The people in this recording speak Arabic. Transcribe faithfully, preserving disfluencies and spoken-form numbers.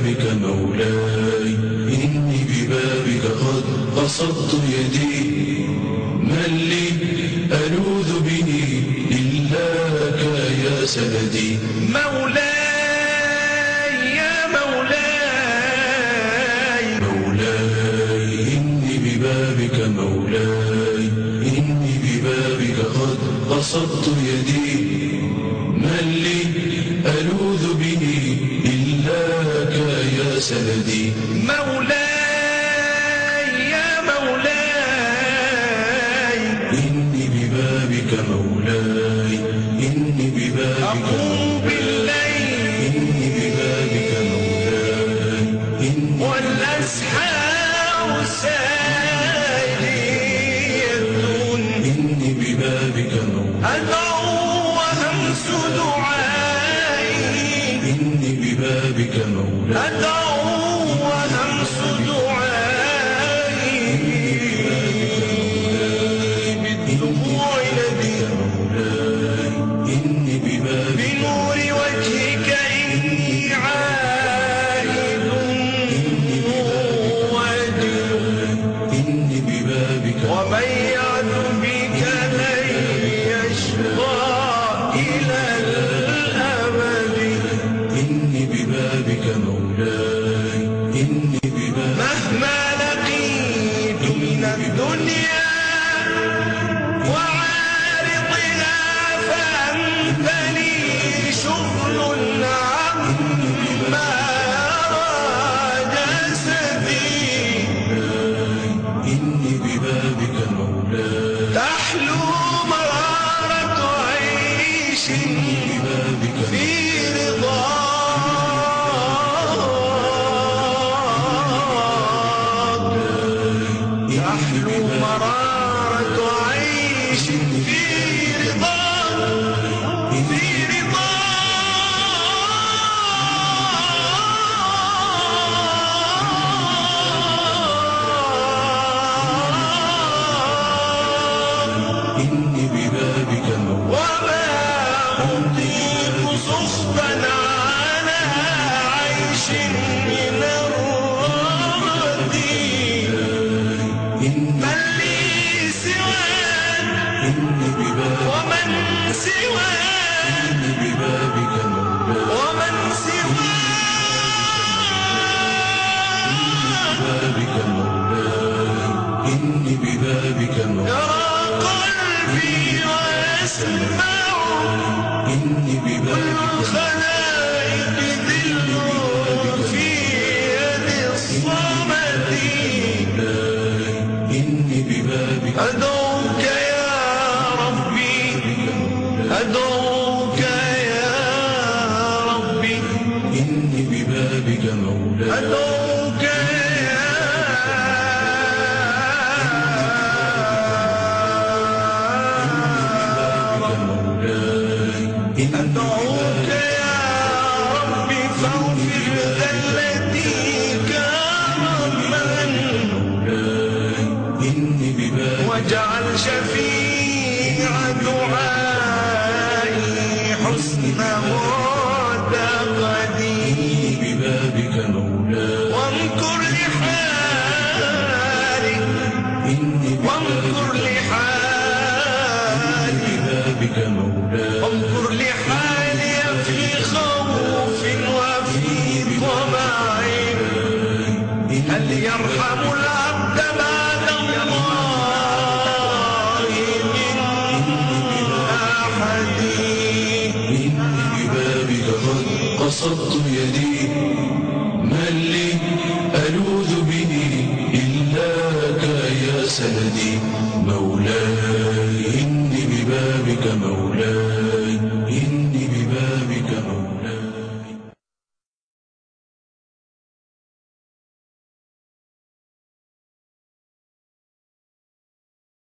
ببابك مولاي إني ببابك قد بسطت يدي من لي ألوذ به إلاك يا سندي مولاي يا مولاي مولاي إني ببابك مولاي إني ببابك قد بسطت يدي من لي ألوذ به إلاك يا سندي مولاي يا مولاي إني ببابك مولاي إني ببابك أقوم بالليل إني ببابك مولاي إني والأسحار ساجدون إني ببابك مولاي أدعو وهمس دعائي إني ببابك مولاي أدعو وهمس دعائي بالدموع الذي مولاي إني ببابك بنور وجهك إني عائد وادل إني ببابك ومن يعد بك لن يشقى إلى الأبد إني ببابك مولاي إني ببابك مهما لقيت من الدنيا وعارضها فأنت لي شغل عما جسدي إني ببابك مولاي تحلو مرارة عيش ببابك في رضاك تحلو مرارة عيش في رضاك في رضاك إني ببابك مولاي وما أطيق سخطا على عيش من الرغد إني من لي سواك إني ببابك ومن سواك إني ببابك مولاي ومن سواك ببابك مولاي إني ببابك مولاي يرى قلبي ويسمع إني ببابك الخلائق ذل في يد الصمد مولاي إني ببابك أدعوك يا ربي أدعوك يا ربي إني ببابك مولاي أدعوك يا مولاي إني أدعوك يا ربي فاغفر ذلتي كرما مولاي إني ببابك واجعل شفيع دعائي حسن معتقدي ببابك مولاي وامكر لحالي إني وامكر لحالي ببابك مولاي وامكر لحالي في خوف وفي طمع هل يرحم العبد بعد الله من أحد إني ببابك قد قصدت يدي